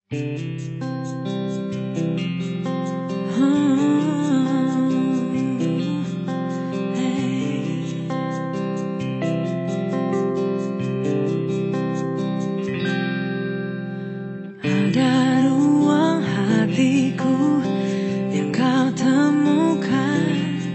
Ada ruang hatiku yang kau temukan,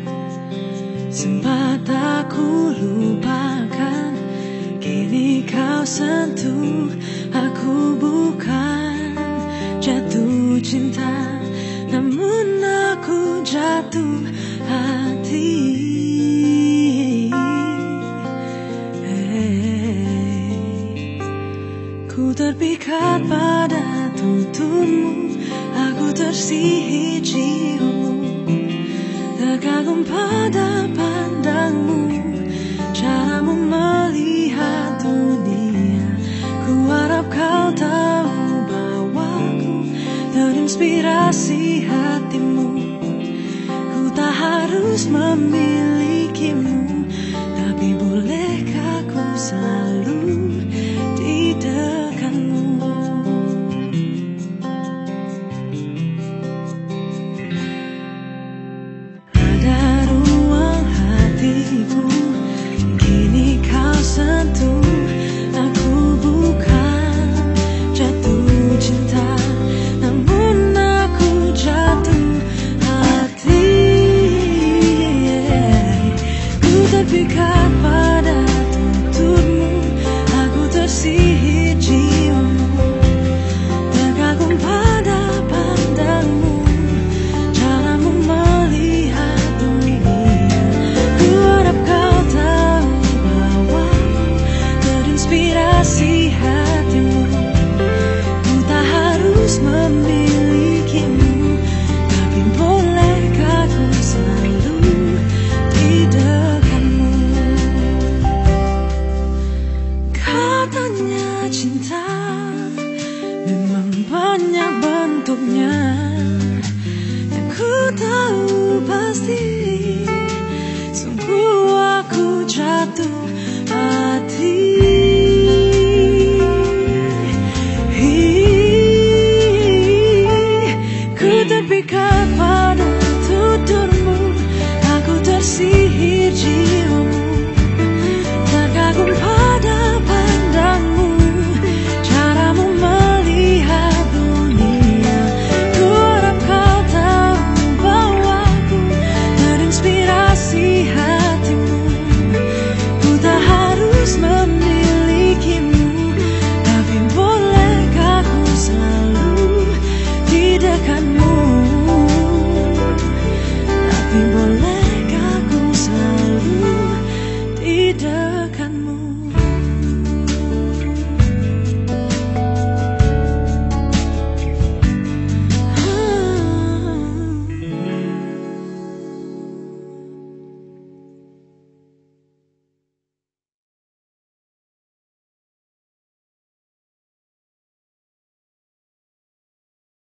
sempat aku lupakan, kini kau sentuh. Aku bukan jatuh cinta, namun aku jatuh hati. Ku terpikat pada tuntunmu, aku tersihir jiwamu, terkagum pada pandangmu, caramu melihat dunia. Ku harap kau tahu bahwa ku terinspirasi hatimu. Ku tak harus memilikimu, tapi bolehkah ku selalu di dekatmu. Ada ruang hatiku, kini kau sentuh. Aku bukan jatuh cinta, namun aku jatuh hati. Ku terpikat pada tuntunmu, aku tersihir jiwamu, terkagum pada pandangmu, caramu melihat dunia. Ku harap kau tahu bahwa terinspirasi hatimu. Ku tak harus memilikimu, tapi bolehkah ku selalu di dekatmu. Katanya cinta memang banyak bentuknya, yang ku tahu pasti sungguh aku jatuh hati. Ku terpikat